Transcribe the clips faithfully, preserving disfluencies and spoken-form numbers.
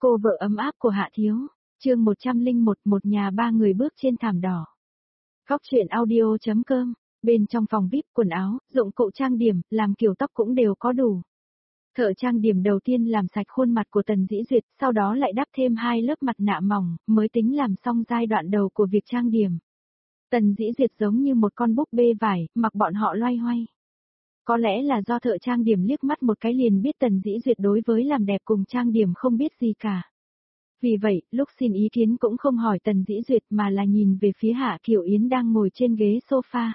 Cô vợ ấm áp của Hạ Thiếu, chương một trăm lẻ một, một nhà ba người bước trên thảm đỏ. Góc truyện audio chấm com, bên trong phòng vi ai pi, quần áo, dụng cụ trang điểm, làm kiểu tóc cũng đều có đủ. Thợ trang điểm đầu tiên làm sạch khuôn mặt của Tần Dĩ Duyệt, sau đó lại đắp thêm hai lớp mặt nạ mỏng, mới tính làm xong giai đoạn đầu của việc trang điểm. Tần Dĩ Duyệt giống như một con búp bê vải, mặc bọn họ loay hoay. Có lẽ là do thợ trang điểm liếc mắt một cái liền biết Tần Dĩ Duyệt đối với làm đẹp cùng trang điểm không biết gì cả. Vì vậy, lúc xin ý kiến cũng không hỏi Tần Dĩ Duyệt mà là nhìn về phía Hạ Kiều Yến đang ngồi trên ghế sofa.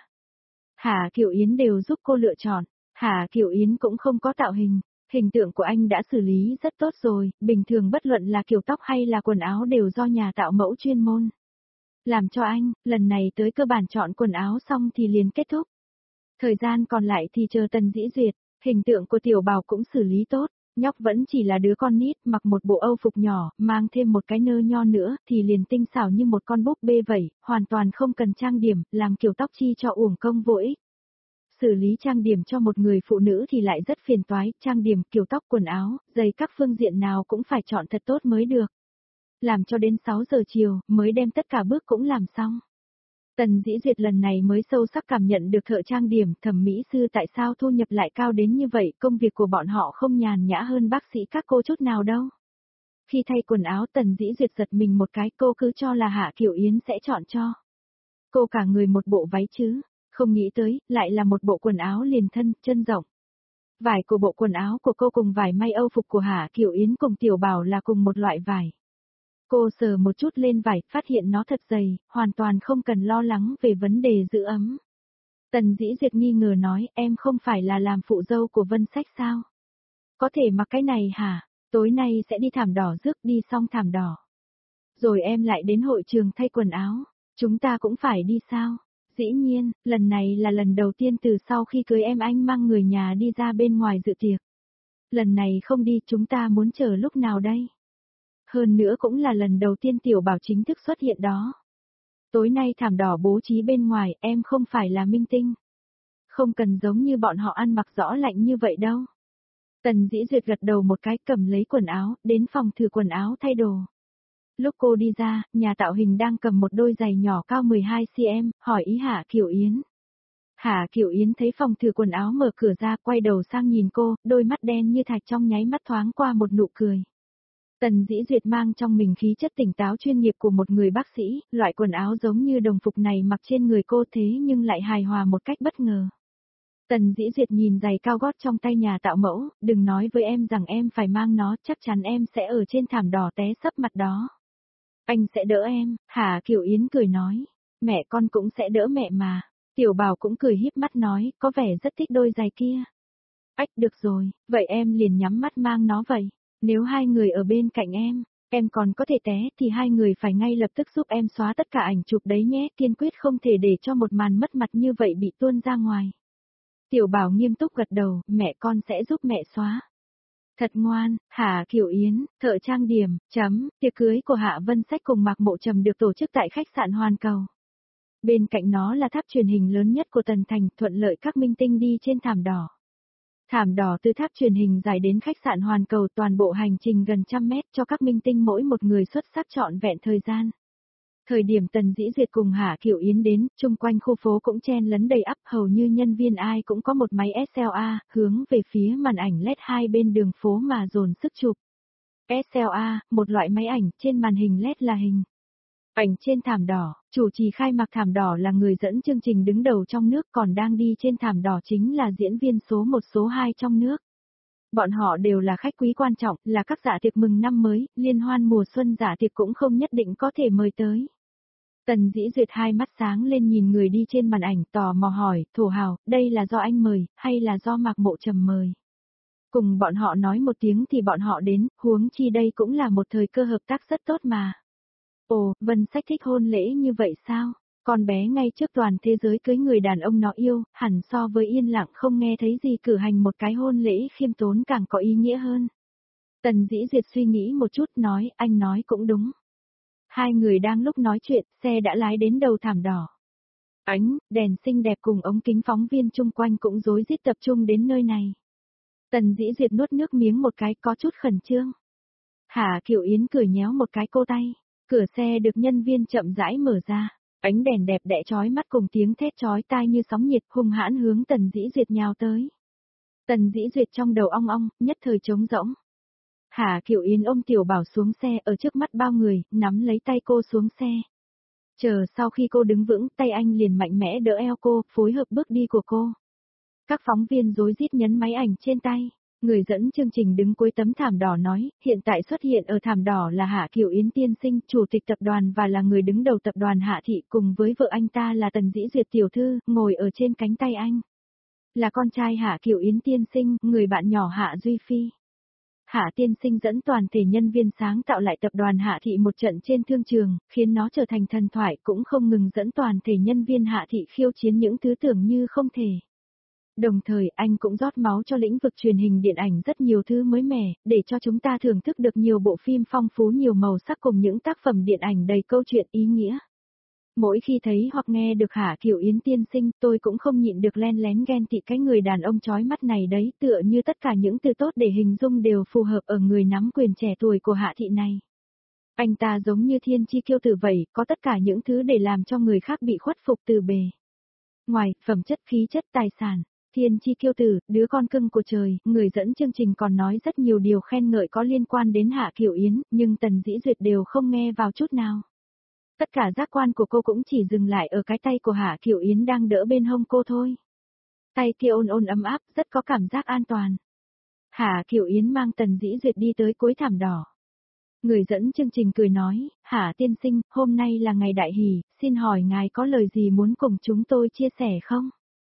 Hạ Kiều Yến đều giúp cô lựa chọn, Hạ Kiều Yến cũng không có tạo hình, hình tượng của anh đã xử lý rất tốt rồi, bình thường bất luận là kiểu tóc hay là quần áo đều do nhà tạo mẫu chuyên môn. Làm cho anh, lần này tới cơ bản chọn quần áo xong thì liền kết thúc. Thời gian còn lại thì chờ Tần Dĩ Duyệt, hình tượng của tiểu bảo cũng xử lý tốt, nhóc vẫn chỉ là đứa con nít mặc một bộ âu phục nhỏ, mang thêm một cái nơ nho nữa thì liền tinh xảo như một con búp bê vậy, hoàn toàn không cần trang điểm, làm kiểu tóc chi cho uổng công vô ích. Xử lý trang điểm cho một người phụ nữ thì lại rất phiền toái, trang điểm, kiểu tóc, quần áo, giày các phương diện nào cũng phải chọn thật tốt mới được. Làm cho đến sáu giờ chiều, mới đem tất cả bước cũng làm xong. Tần Dĩ Duyệt lần này mới sâu sắc cảm nhận được thợ trang điểm, thẩm mỹ sư tại sao thu nhập lại cao đến như vậy, công việc của bọn họ không nhàn nhã hơn bác sĩ các cô chút nào đâu. Khi thay quần áo Tần Dĩ Duyệt giật mình một cái, cô cứ cho là Hạ Kiều Yến sẽ chọn cho cô cả người một bộ váy chứ, không nghĩ tới, lại là một bộ quần áo liền thân, chân rộng. Vải của bộ quần áo của cô cùng vải may âu phục của Hạ Kiều Yến cùng tiểu bảo là cùng một loại vải. Cô sờ một chút lên vải, phát hiện nó thật dày, hoàn toàn không cần lo lắng về vấn đề giữ ấm. Tần Dĩ Duyệt nghi ngờ nói, em không phải là làm phụ dâu của Vân Sách sao? Có thể mặc cái này hả? Tối nay sẽ đi thảm đỏ rước, đi xong thảm đỏ. Rồi em lại đến hội trường thay quần áo, chúng ta cũng phải đi sao? Dĩ nhiên, lần này là lần đầu tiên từ sau khi cưới em anh mang người nhà đi ra bên ngoài dự tiệc. Lần này không đi, chúng ta muốn chờ lúc nào đây? Hơn nữa cũng là lần đầu tiên tiểu bảo chính thức xuất hiện đó. Tối nay thảm đỏ bố trí bên ngoài, em không phải là minh tinh. Không cần giống như bọn họ ăn mặc rõ lạnh như vậy đâu. Tần Dĩ Duyệt gật đầu một cái, cầm lấy quần áo, đến phòng thử quần áo thay đồ. Lúc cô đi ra, nhà tạo hình đang cầm một đôi giày nhỏ cao mười hai xăng-ti-mét, hỏi ý Hạ Kiều Yến. Hạ Kiều Yến thấy phòng thử quần áo mở cửa ra, quay đầu sang nhìn cô, đôi mắt đen như thạch trong nháy mắt thoáng qua một nụ cười. Tần Dĩ Duyệt mang trong mình khí chất tỉnh táo chuyên nghiệp của một người bác sĩ, loại quần áo giống như đồng phục này mặc trên người cô thế nhưng lại hài hòa một cách bất ngờ. Tần Dĩ Duyệt nhìn giày cao gót trong tay nhà tạo mẫu, đừng nói với em rằng em phải mang nó, chắc chắn em sẽ ở trên thảm đỏ té sấp mặt đó. Anh sẽ đỡ em, Hạ Kiều Yến cười nói, mẹ con cũng sẽ đỡ mẹ mà. Tiểu Bảo cũng cười híp mắt nói, có vẻ rất thích đôi giày kia. Ách, được rồi, vậy em liền nhắm mắt mang nó vậy. Nếu hai người ở bên cạnh em, em còn có thể té thì hai người phải ngay lập tức giúp em xóa tất cả ảnh chụp đấy nhé, kiên quyết không thể để cho một màn mất mặt như vậy bị tuôn ra ngoài. Tiểu Bảo nghiêm túc gật đầu, mẹ con sẽ giúp mẹ xóa. Thật ngoan, Hạ Kiều Yến, thợ trang điểm, chấm, tiệc cưới của Hạ Vân Sách cùng Mạc Mộ Trầm được tổ chức tại khách sạn Hoàn Cầu. Bên cạnh nó là tháp truyền hình lớn nhất của Tần Thành, thuận lợi các minh tinh đi trên thảm đỏ. Thảm đỏ từ tháp truyền hình dài đến khách sạn Hoàn Cầu, toàn bộ hành trình gần trăm mét cho các minh tinh mỗi một người xuất sắc trọn vẹn thời gian. Thời điểm Tần Dĩ Duyệt cùng Hạ Kiều Yến đến, chung quanh khu phố cũng chen lấn đầy ắp, hầu như nhân viên ai cũng có một máy ét lờ a, hướng về phía màn ảnh led hai bên đường phố mà dồn sức chụp. ét lờ a, một loại máy ảnh, trên màn hình led là hình ảnh trên thảm đỏ, chủ trì khai mạc thảm đỏ là người dẫn chương trình đứng đầu trong nước, còn đang đi trên thảm đỏ chính là diễn viên số một số hai trong nước. Bọn họ đều là khách quý quan trọng, là các dạ tiệc mừng năm mới, liên hoan mùa xuân dạ tiệc cũng không nhất định có thể mời tới. Tần Dĩ Duyệt hai mắt sáng lên nhìn người đi trên màn ảnh, tò mò hỏi, Thổ Hào, đây là do anh mời, hay là do Mạc Mộ Trầm mời? Cùng bọn họ nói một tiếng thì bọn họ đến, huống chi đây cũng là một thời cơ hợp tác rất tốt mà. Ồ, Vân Sách thích hôn lễ như vậy sao? Con bé ngay trước toàn thế giới cưới người đàn ông nó yêu, hẳn so với yên lặng không nghe thấy gì cử hành một cái hôn lễ khiêm tốn càng có ý nghĩa hơn. Tần Dĩ Duyệt suy nghĩ một chút nói, anh nói cũng đúng. Hai người đang lúc nói chuyện, xe đã lái đến đầu thảm đỏ. Ánh, đèn xinh đẹp cùng ống kính phóng viên chung quanh cũng rối rít tập trung đến nơi này. Tần Dĩ Duyệt nuốt nước miếng một cái, có chút khẩn trương. Hạ Kiều Yến cười nhéo một cái cô tay, cửa xe được nhân viên chậm rãi mở ra, ánh đèn đẹp đẽ chói mắt cùng tiếng thét chói tai như sóng nhiệt hung hãn hướng Tần Dĩ Duyệt nhào tới. Tần Dĩ Duyệt trong đầu ong ong, nhất thời trống rỗng. Hạ Kiều Yến ôm Tiểu Bảo xuống xe ở trước mắt bao người, nắm lấy tay cô xuống xe. Chờ sau khi cô đứng vững, tay anh liền mạnh mẽ đỡ eo cô, phối hợp bước đi của cô. Các phóng viên rối rít nhấn máy ảnh trên tay. Người dẫn chương trình đứng cuối tấm thảm đỏ nói, hiện tại xuất hiện ở thảm đỏ là Hạ Kiều Yến tiên sinh, chủ tịch tập đoàn và là người đứng đầu tập đoàn Hạ Thị, cùng với vợ anh ta là Tần Dĩ Duyệt tiểu thư, ngồi ở trên cánh tay anh. Là con trai Hạ Kiều Yến tiên sinh, người bạn nhỏ Hạ Duy Phi. Hạ tiên sinh dẫn toàn thể nhân viên sáng tạo lại tập đoàn Hạ Thị một trận trên thương trường, khiến nó trở thành thần thoại, cũng không ngừng dẫn toàn thể nhân viên Hạ Thị khiêu chiến những thứ tưởng như không thể. Đồng thời anh cũng rót máu cho lĩnh vực truyền hình điện ảnh rất nhiều thứ mới mẻ, để cho chúng ta thưởng thức được nhiều bộ phim phong phú nhiều màu sắc cùng những tác phẩm điện ảnh đầy câu chuyện ý nghĩa. Mỗi khi thấy hoặc nghe được Hạ Kiều Yến tiên sinh, tôi cũng không nhịn được len lén ghen tị cái người đàn ông chói mắt này đấy, tựa như tất cả những từ tốt để hình dung đều phù hợp ở người nắm quyền trẻ tuổi của Hạ Thị này. Anh ta giống như thiên chi kiêu tử vậy, có tất cả những thứ để làm cho người khác bị khuất phục từ bề ngoài, phẩm chất, khí chất, tài sản. Thiên chi kiêu tử, đứa con cưng của trời, người dẫn chương trình còn nói rất nhiều điều khen ngợi có liên quan đến Hạ Kiều Yến, nhưng Tần Dĩ Duyệt đều không nghe vào chút nào. Tất cả giác quan của cô cũng chỉ dừng lại ở cái tay của Hạ Kiều Yến đang đỡ bên hông cô thôi. Tay kia ôn ôn ấm áp, rất có cảm giác an toàn. Hạ Kiều Yến mang Tần Dĩ Duyệt đi tới cuối thảm đỏ. Người dẫn chương trình cười nói, Hạ tiên sinh, hôm nay là ngày đại hỷ, xin hỏi ngài có lời gì muốn cùng chúng tôi chia sẻ không?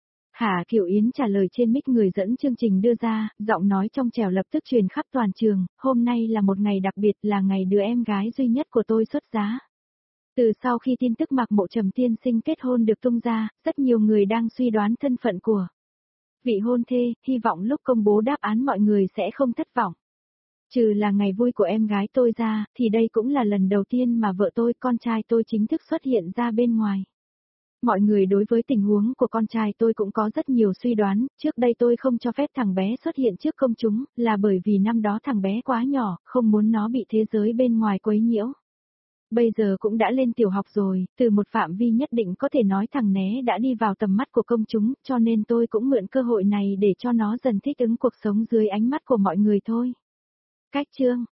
Hạ Kiều Yến trả lời trên mic người dẫn chương trình đưa ra, giọng nói trong trẻo lập tức truyền khắp toàn trường, hôm nay là một ngày đặc biệt, là ngày đứa em gái duy nhất của tôi xuất giá. Từ sau khi tin tức Mạc Mộ Trầm tiên sinh kết hôn được tung ra, rất nhiều người đang suy đoán thân phận của vị hôn thê, hy vọng lúc công bố đáp án mọi người sẽ không thất vọng. Trừ là ngày vui của em gái tôi ra, thì đây cũng là lần đầu tiên mà vợ tôi, con trai tôi chính thức xuất hiện ra bên ngoài. Mọi người đối với tình huống của con trai tôi cũng có rất nhiều suy đoán, trước đây tôi không cho phép thằng bé xuất hiện trước công chúng, là bởi vì năm đó thằng bé quá nhỏ, không muốn nó bị thế giới bên ngoài quấy nhiễu. Bây giờ cũng đã lên tiểu học rồi, từ một phạm vi nhất định có thể nói thằng né đã đi vào tầm mắt của công chúng, cho nên tôi cũng mượn cơ hội này để cho nó dần thích ứng cuộc sống dưới ánh mắt của mọi người thôi. Cách chương